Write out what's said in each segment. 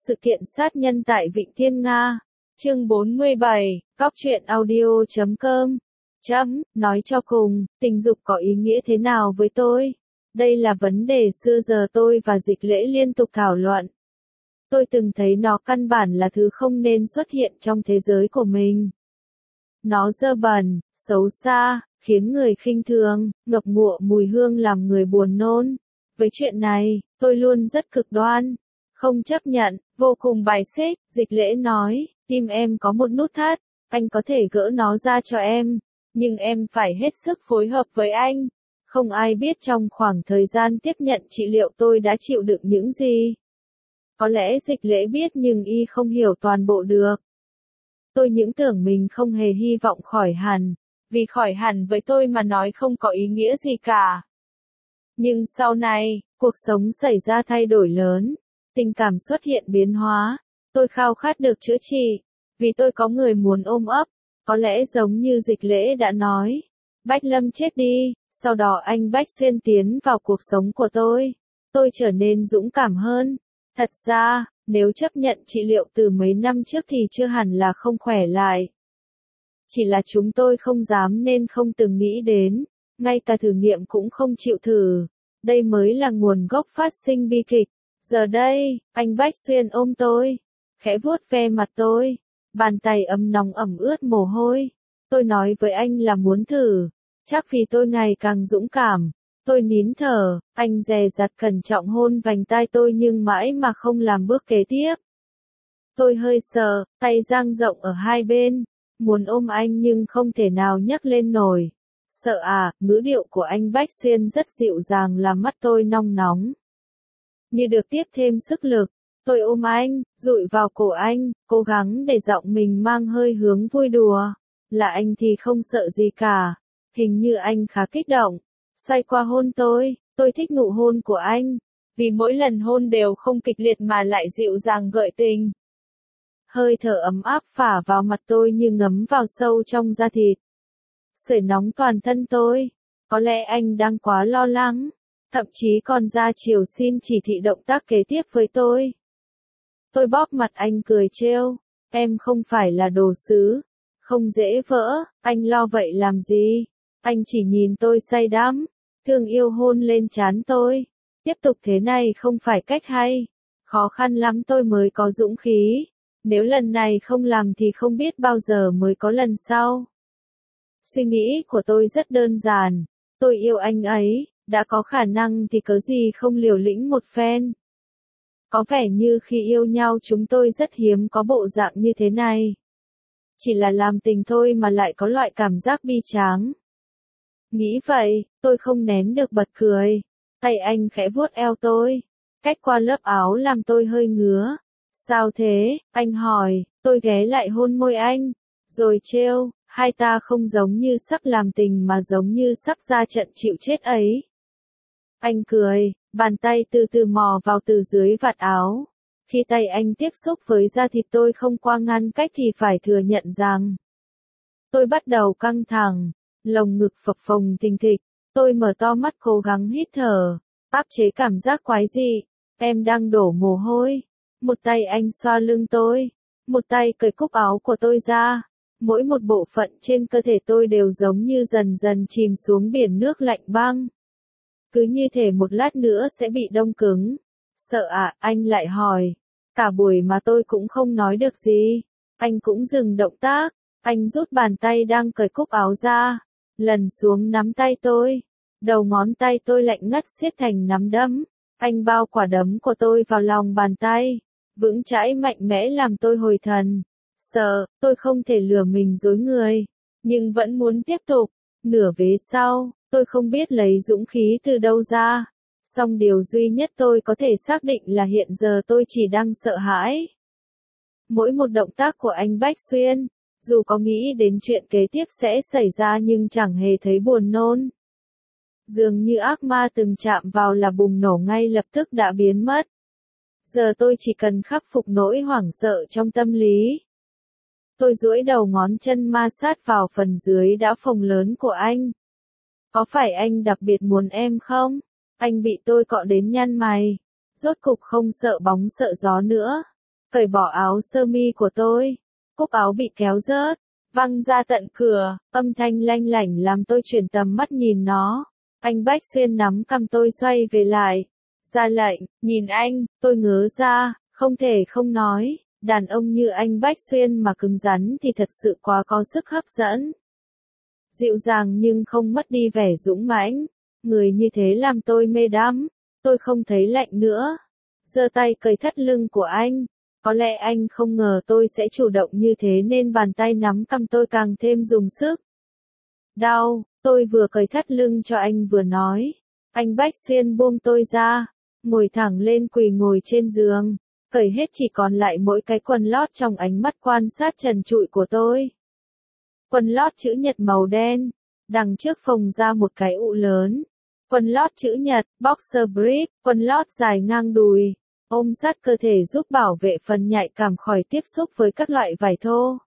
sự kiện sát nhân tại Vịnh Thiên Nga. Chương 47, Cóc truyện audio.com. Nói cho cùng, tình dục có ý nghĩa thế nào với tôi? Đây là vấn đề xưa giờ tôi và Dịch Lễ liên tục thảo luận. Tôi từng thấy nó căn bản là thứ không nên xuất hiện trong thế giới của mình. Nó dơ bẩn, xấu xa, khiến người khinh thường, ngập ngụa mùi hương làm người buồn nôn. Với chuyện này, tôi luôn rất cực đoan, không chấp nhận, vô cùng bài xích. Dịch Lễ nói, tim em có một nút thắt, anh có thể gỡ nó ra cho em, nhưng em phải hết sức phối hợp với anh. Không ai biết trong khoảng thời gian tiếp nhận trị liệu tôi đã chịu đựng những gì. Có lẽ Dịch Lễ biết nhưng y không hiểu toàn bộ được. Tôi những tưởng mình không hề hy vọng khỏi hẳn, vì khỏi hẳn với tôi mà nói không có ý nghĩa gì cả. Nhưng sau này, cuộc sống xảy ra thay đổi lớn, tình cảm xuất hiện biến hóa, tôi khao khát được chữa trị, vì tôi có người muốn ôm ấp, có lẽ giống như Dịch Lễ đã nói. Bách Lâm chết đi, sau đó anh Bách Xuyên tiến vào cuộc sống của tôi trở nên dũng cảm hơn. Thật ra, nếu chấp nhận trị liệu từ mấy năm trước thì chưa hẳn là không khỏe lại. Chỉ là chúng tôi không dám nên không từng nghĩ đến, ngay cả thử nghiệm cũng không chịu thử. Đây mới là nguồn gốc phát sinh bi kịch. Giờ đây, anh Bách Xuyên ôm tôi, khẽ vuốt ve mặt tôi, bàn tay ấm nóng ẩm ướt mồ hôi. Tôi nói với anh là muốn thử, chắc vì tôi ngày càng dũng cảm. Tôi nín thở, anh dè dặt cẩn trọng hôn vành tai tôi nhưng mãi mà không làm bước kế tiếp. Tôi hơi sợ, tay dang rộng ở hai bên, muốn ôm anh nhưng không thể nào nhấc lên nổi. Sợ à, ngữ điệu của anh Bách Xuyên rất dịu dàng làm mắt tôi nong nóng. Như được tiếp thêm sức lực, tôi ôm anh, dụi vào cổ anh, cố gắng để giọng mình mang hơi hướng vui đùa. Là anh thì không sợ gì cả, hình như anh khá kích động. Xoay qua hôn tôi thích nụ hôn của anh, vì mỗi lần hôn đều không kịch liệt mà lại dịu dàng gợi tình. Hơi thở ấm áp phả vào mặt tôi như ngấm vào sâu trong da thịt. Sưởi nóng toàn thân tôi, có lẽ anh đang quá lo lắng, thậm chí còn ra chiều xin chỉ thị động tác kế tiếp với tôi. Tôi bóp mặt anh cười trêu, em không phải là đồ sứ, không dễ vỡ, anh lo vậy làm gì? Anh chỉ nhìn tôi say đắm, thương yêu hôn lên trán tôi. Tiếp tục thế này không phải cách hay. Khó khăn lắm tôi mới có dũng khí. Nếu lần này không làm thì không biết bao giờ mới có lần sau. Suy nghĩ của tôi rất đơn giản. Tôi yêu anh ấy, đã có khả năng thì cớ gì không liều lĩnh một phen. Có vẻ như khi yêu nhau chúng tôi rất hiếm có bộ dạng như thế này. Chỉ là làm tình thôi mà lại có loại cảm giác bi tráng. Nghĩ vậy, tôi không nén được bật cười. Tay anh khẽ vuốt eo tôi, cách qua lớp áo làm tôi hơi ngứa. Sao thế? Anh hỏi, tôi ghé lại hôn môi anh, rồi trêu, hai ta không giống như sắp làm tình mà giống như sắp ra trận chịu chết ấy. Anh cười, bàn tay từ từ mò vào từ dưới vạt áo. Khi tay anh tiếp xúc với da thịt tôi không qua ngăn cách thì phải thừa nhận rằng tôi bắt đầu căng thẳng. Lồng ngực phập phồng thình thịch, tôi mở to mắt cố gắng hít thở, áp chế cảm giác quái dị. Em đang đổ mồ hôi. Một tay anh xoa lưng tôi, một tay cởi cúc áo của tôi ra. Mỗi một bộ phận trên cơ thể tôi đều giống như dần dần chìm xuống biển nước lạnh băng. Cứ như thể một lát nữa sẽ bị đông cứng. Sợ à, anh lại hỏi. Cả buổi mà tôi cũng không nói được gì. Anh cũng dừng động tác, anh rút bàn tay đang cởi cúc áo ra. Lần xuống nắm tay tôi, đầu ngón tay tôi lạnh ngắt siết thành nắm đấm. Anh bao quả đấm của tôi vào lòng bàn tay, vững chãi mạnh mẽ làm tôi hồi thần. Sợ, tôi không thể lừa mình dối người, nhưng vẫn muốn tiếp tục. Nửa vế sau, tôi không biết lấy dũng khí từ đâu ra. Song điều duy nhất tôi có thể xác định là hiện giờ tôi chỉ đang sợ hãi. Mỗi một động tác của anh Bách Xuyên, dù có nghĩ đến chuyện kế tiếp sẽ xảy ra nhưng chẳng hề thấy buồn nôn. Dường như ác ma từng chạm vào là bùng nổ ngay lập tức đã biến mất. Giờ tôi chỉ cần khắc phục nỗi hoảng sợ trong tâm lý. Tôi duỗi đầu ngón chân ma sát vào phần dưới đã phồng lớn của anh. Có phải anh đặc biệt muốn em không? Anh bị tôi cọ đến nhăn mày. Rốt cục không sợ bóng sợ gió nữa. cởi bỏ áo sơ mi của tôi. Cúc áo bị kéo rớt, văng ra tận cửa, âm thanh lanh lảnh làm tôi chuyển tầm mắt nhìn nó. Anh Bách Xuyên nắm cằm tôi xoay về lại. Ra lệnh, nhìn anh, tôi ngớ ra, không thể không nói, đàn ông như anh Bách Xuyên mà cứng rắn thì thật sự quá có sức hấp dẫn. Dịu dàng nhưng không mất đi vẻ dũng mãnh, người như thế làm tôi mê đắm, tôi không thấy lạnh nữa. Giơ tay cởi thắt lưng của anh, có lẽ anh không ngờ tôi sẽ chủ động như thế nên bàn tay nắm cằm tôi càng thêm dùng sức. Đau, tôi vừa cởi thắt lưng cho anh vừa nói. Anh Bách Xuyên buông tôi ra, ngồi thẳng lên quỳ ngồi trên giường, cởi hết chỉ còn lại mỗi cái quần lót trong ánh mắt quan sát trần trụi của tôi. Quần lót chữ nhật màu đen, đằng trước phồng ra một cái ụ lớn. Quần lót chữ nhật, boxer brief, quần lót dài ngang đùi, ôm sát cơ thể giúp bảo vệ phần nhạy cảm khỏi tiếp xúc với các loại vải thô.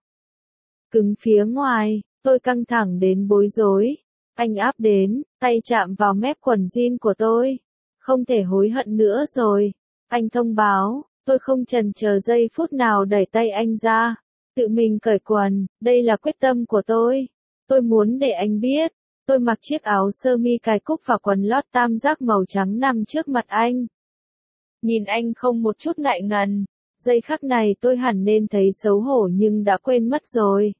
Cứng phía ngoài, tôi căng thẳng đến bối rối. Anh áp đến, tay chạm vào mép quần jean của tôi. Không thể hối hận nữa rồi. Anh thông báo, tôi không chần chờ giây phút nào đẩy tay anh ra. Tự mình cởi quần, đây là quyết tâm của tôi. Tôi muốn để anh biết. Tôi mặc chiếc áo sơ mi cài cúc và quần lót tam giác màu trắng nằm trước mặt anh. Nhìn anh không một chút ngại ngần. Giây khắc này tôi hẳn nên thấy xấu hổ nhưng đã quên mất rồi.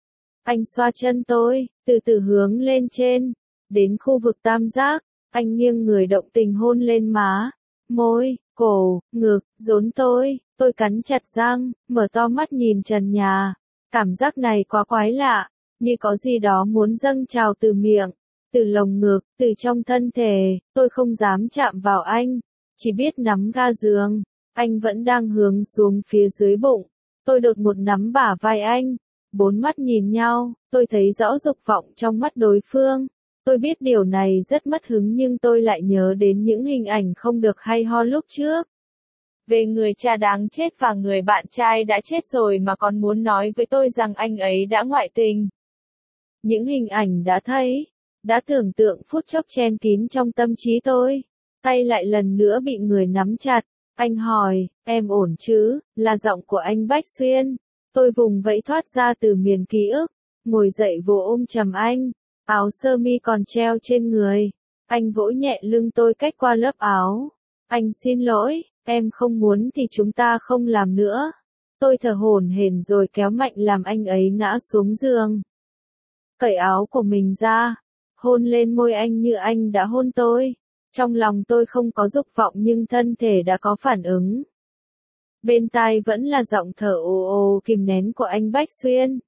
Anh xoa chân tôi, từ từ hướng lên trên. Đến khu vực tam giác, anh nghiêng người động tình hôn lên má, môi, cổ, ngực, rốn tôi cắn chặt răng, mở to mắt nhìn trần nhà. Cảm giác này quá quái lạ, như có gì đó muốn dâng trào từ miệng, từ lồng ngực, từ trong thân thể. Tôi không dám chạm vào anh, chỉ biết nắm ga giường. Anh vẫn đang hướng xuống phía dưới bụng. Tôi đột ngột nắm bả vai anh. Bốn mắt nhìn nhau, tôi thấy rõ dục vọng trong mắt đối phương. Tôi biết điều này rất mất hứng nhưng tôi lại nhớ đến những hình ảnh không được hay ho lúc trước. Về người cha đáng chết và người bạn trai đã chết rồi mà còn muốn nói với tôi rằng anh ấy đã ngoại tình. Những hình ảnh đã thấy, đã tưởng tượng phút chốc chen kín trong tâm trí tôi. Tay lại lần nữa bị người nắm chặt. Anh hỏi, em ổn chứ, là giọng của anh Bách Xuyên. Tôi vùng vẫy thoát ra từ miền ký ức, ngồi dậy vỗ ôm chầm anh, áo sơ mi còn treo trên người. Anh vỗ nhẹ lưng tôi cách qua lớp áo. Anh xin lỗi, em không muốn thì chúng ta không làm nữa. Tôi thở hổn hển rồi kéo mạnh làm anh ấy ngã xuống giường. Cởi áo của mình ra, hôn lên môi anh như anh đã hôn tôi. Trong lòng tôi không có dục vọng nhưng thân thể đã có phản ứng. Bên tai vẫn là giọng thở ồ ồ kìm nén của anh Bách Xuyên.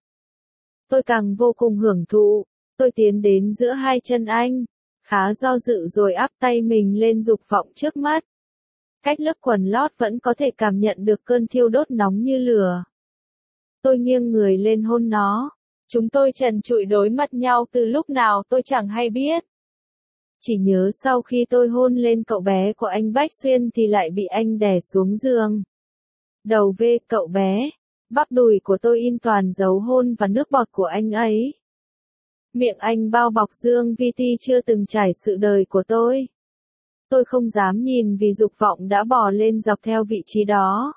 Tôi càng vô cùng hưởng thụ, tôi tiến đến giữa hai chân anh, khá do dự rồi áp tay mình lên dục vọng trước mắt. Cách lớp quần lót vẫn có thể cảm nhận được cơn thiêu đốt nóng như lửa. Tôi nghiêng người lên hôn nó. Chúng tôi trần trụi đối mặt nhau từ lúc nào tôi chẳng hay biết. Chỉ nhớ sau khi tôi hôn lên cậu bé của anh Bách Xuyên thì lại bị anh đè xuống giường. Đầu về cậu bé, bắp đùi của tôi in toàn dấu hôn và nước bọt của anh ấy. Miệng anh bao bọc Dương Vi Ti chưa từng trải sự đời của tôi. Tôi không dám nhìn vì dục vọng đã bò lên dọc theo vị trí đó.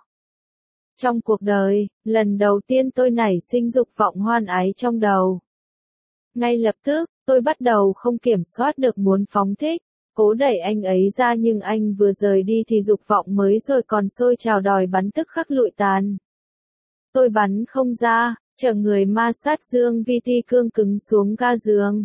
Trong cuộc đời, lần đầu tiên tôi nảy sinh dục vọng hoan ái trong đầu. Ngay lập tức, tôi bắt đầu không kiểm soát được muốn phóng thích, cố đẩy anh ấy ra nhưng anh vừa rời đi thì dục vọng mới rồi còn sôi trào đòi bắn tức khắc lụi tàn. Tôi bắn không ra, chở người ma sát Dương Vi Ti cương cứng xuống ga giường.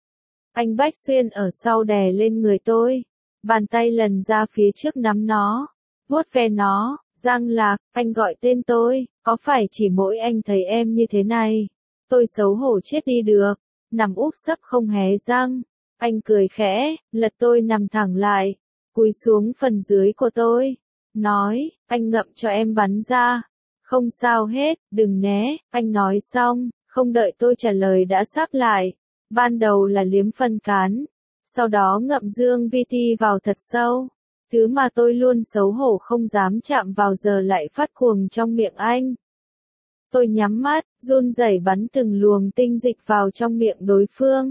Anh Bách Xuyên ở sau đè lên người tôi, bàn tay lần ra phía trước nắm nó, vuốt ve nó. Giang Lạc, anh gọi tên tôi, có phải chỉ mỗi anh thấy em như thế này? Tôi xấu hổ chết đi được, nằm úp sấp không hé răng. Anh cười khẽ, lật tôi nằm thẳng lại, cúi xuống phần dưới của tôi, nói, anh ngậm cho em bắn ra. Không sao hết, đừng né, anh nói xong, không đợi tôi trả lời đã sáp lại. Ban đầu là liếm phân cán, sau đó ngậm Dương Vi Ti vào thật sâu. Thứ mà tôi luôn xấu hổ không dám chạm vào giờ lại phát cuồng trong miệng anh. Tôi nhắm mắt, run rẩy bắn từng luồng tinh dịch vào trong miệng đối phương.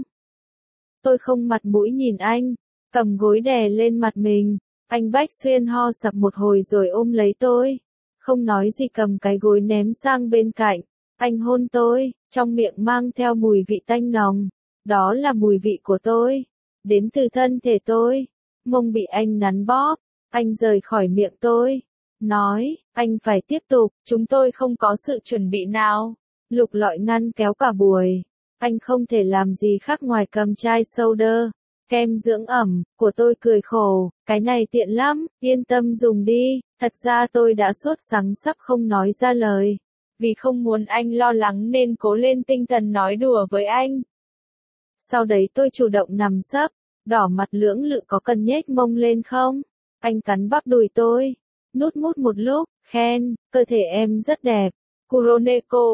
Tôi không mặt mũi nhìn anh, cầm gối đè lên mặt mình. Anh Bách Xuyên ho sặc một hồi rồi ôm lấy tôi. Không nói gì cầm cái gối ném sang bên cạnh. Anh hôn tôi, trong miệng mang theo mùi vị tanh nồng. Đó là mùi vị của tôi. Đến từ thân thể tôi. Mông bị anh nắn bóp. Anh rời khỏi miệng tôi. Nói, anh phải tiếp tục, chúng tôi không có sự chuẩn bị nào. Lục lọi ngăn kéo cả buổi. Anh không thể làm gì khác ngoài cầm chai soda, kem dưỡng ẩm, của tôi cười khổ, cái này tiện lắm, yên tâm dùng đi, thật ra tôi đã sốt sắng sắp không nói ra lời. Vì không muốn anh lo lắng nên cố lên tinh thần nói đùa với anh. Sau đấy tôi chủ động nằm sấp, đỏ mặt lưỡng lự có cần nhếch mông lên không? Anh cắn bắp đùi tôi, nút mút một lúc, khen, cơ thể em rất đẹp. Kuroneko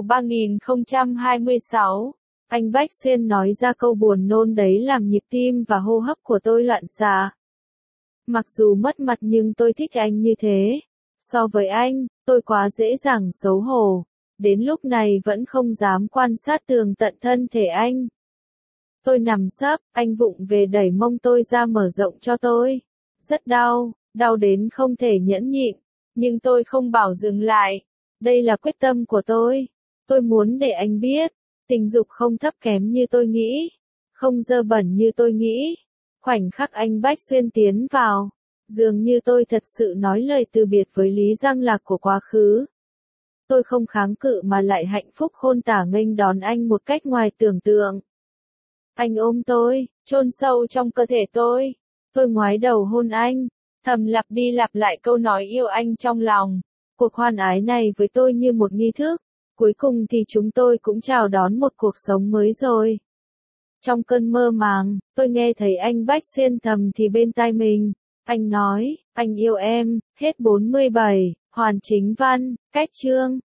3026. Anh Bách Xuyên nói ra câu buồn nôn đấy làm nhịp tim và hô hấp của tôi loạn xạ. Mặc dù mất mặt nhưng tôi thích anh như thế. So với anh, tôi quá dễ dàng xấu hổ. Đến lúc này vẫn không dám quan sát tường tận thân thể anh. Tôi nằm sấp, anh vụng về đẩy mông tôi ra mở rộng cho tôi. Rất đau, đau đến không thể nhẫn nhịn. Nhưng tôi không bảo dừng lại. Đây là quyết tâm của tôi. Tôi muốn để anh biết. Tình dục không thấp kém như tôi nghĩ. Không dơ bẩn như tôi nghĩ. Khoảnh khắc anh Bách Xuyên tiến vào. Dường như tôi thật sự nói lời từ biệt với Lý Giang Lạc của quá khứ. Tôi không kháng cự mà lại hạnh phúc hôn tả nghênh đón anh một cách ngoài tưởng tượng. Anh ôm tôi, chôn sâu trong cơ thể tôi. Tôi ngoái đầu hôn anh, thầm lặp đi lặp lại câu nói yêu anh trong lòng. Cuộc hoan ái này với tôi như một nghi thức. Cuối cùng thì chúng tôi cũng chào đón một cuộc sống mới rồi. Trong cơn mơ màng, tôi nghe thấy anh Bách Xuyên thầm thì bên tai mình. Anh nói, anh yêu em, hết 47, hoàn chính văn, cách chương.